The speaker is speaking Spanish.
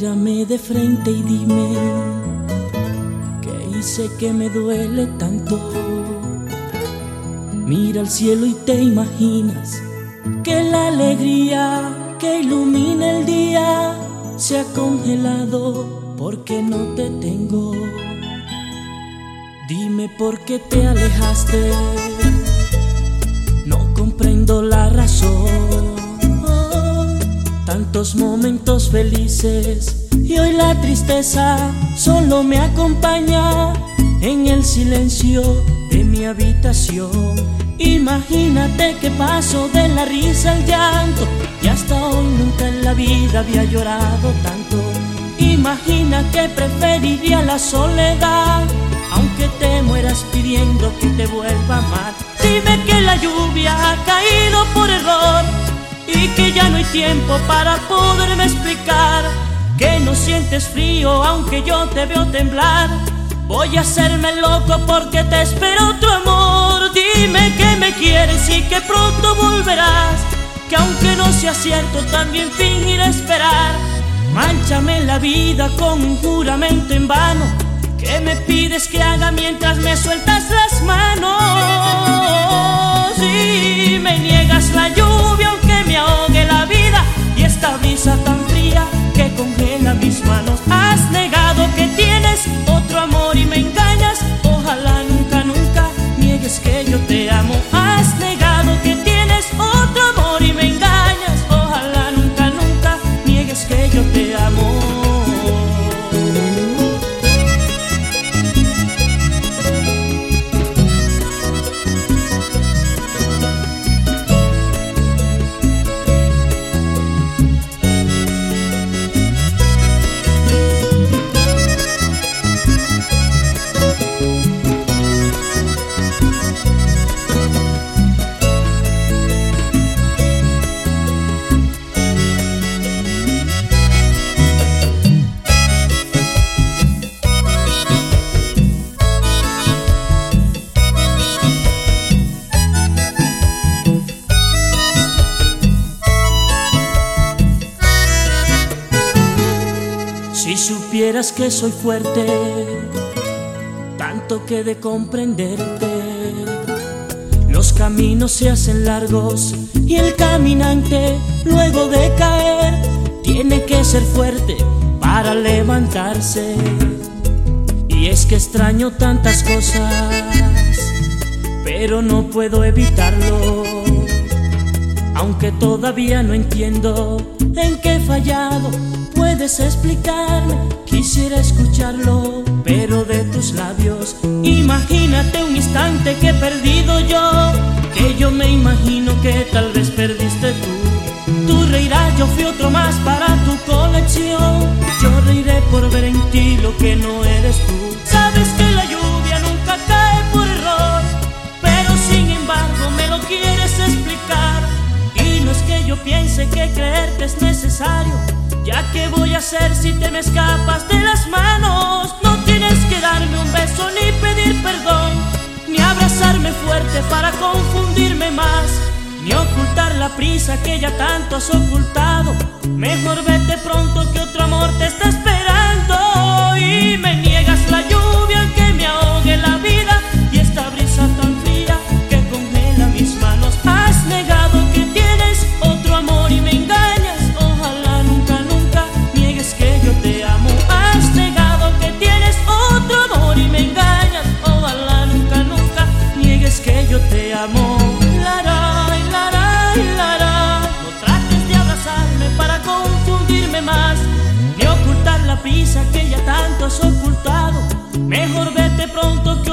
Mírame de frente y dime ¿qué hice que me duele tanto? Mira al cielo y te imaginas que la alegría que ilumina el día se ha congelado porque no te tengo. Dime por qué te alejaste, no comprendo la razón. Tantos momentos felices y hoy la tristeza solo me acompaña en el silencio de mi habitación. Imagínate que paso de la risa al llanto y hasta hoy nunca en la vida había llorado tanto. Imagina que preferiría la soledad, aunque te mueras pidiendo que te vuelva a amar. Dime que la lluvia ha caído por error y que ya no hay tiempo para poderme explicar, que no sientes frío aunque yo te veo temblar. Voy a hacerme loco porque te espero otro amor. Dime que me quieres y que pronto volverás, que aunque no sea cierto también fingiré esperar. Mánchame la vida con un juramento en vano, ¿qué me pides que haga mientras me sueltas las manos? Si me niegas la lluvia aunque me ahogue la vida y esta brisa tan fría que congela mis manos. Has negado que tienes otro amor y me engañas. Ojalá nunca, nunca niegues que yo te amo. Has negado que tienes otro amor y me engañas. Ojalá nunca, nunca niegues que yo te amo. Si supieras que soy fuerte, tanto que de comprenderte, los caminos se hacen largos y el caminante luego de caer tiene que ser fuerte para levantarse. Y es que extraño tantas cosas, pero no puedo evitarlo. Aunque todavía no entiendo en qué he fallado, puedes explicarme, quisiera escucharlo, pero de tus labios. Imagínate un instante que he perdido yo, que yo me imagino que tal vez perdiste tú. Tú reirás, yo fui otro más para tu colección. Yo reiré por ver en ti lo que no eres tú. Sabes que la lluvia nunca cae por error, pero sin embargo me lo quieres explicar. Y no es que yo piense que creerte es necesario, ya que voy a hacer si te me escapas de las manos. No tienes que darme un beso ni pedir perdón, ni abrazarme fuerte para confundirme más, ni ocultar la prisa que ya tanto has ocultado. Mejor vete pronto que otro amor te está esperando. Y me niegas la lluvia que me ahogue la vida y esta brisa tan fría que congela mis manos. Has negado que tienes otro amor y me engañas. Ojalá nunca, nunca niegues que yo te amo. Has negado que tienes otro amor y me engañas. Ojalá nunca, nunca niegues que yo te amo. Lara, lara, lara. No trates de abrazarme para confundirme más, ni ocultar la prisa que ya tanto has ocultado. Mejor vete pronto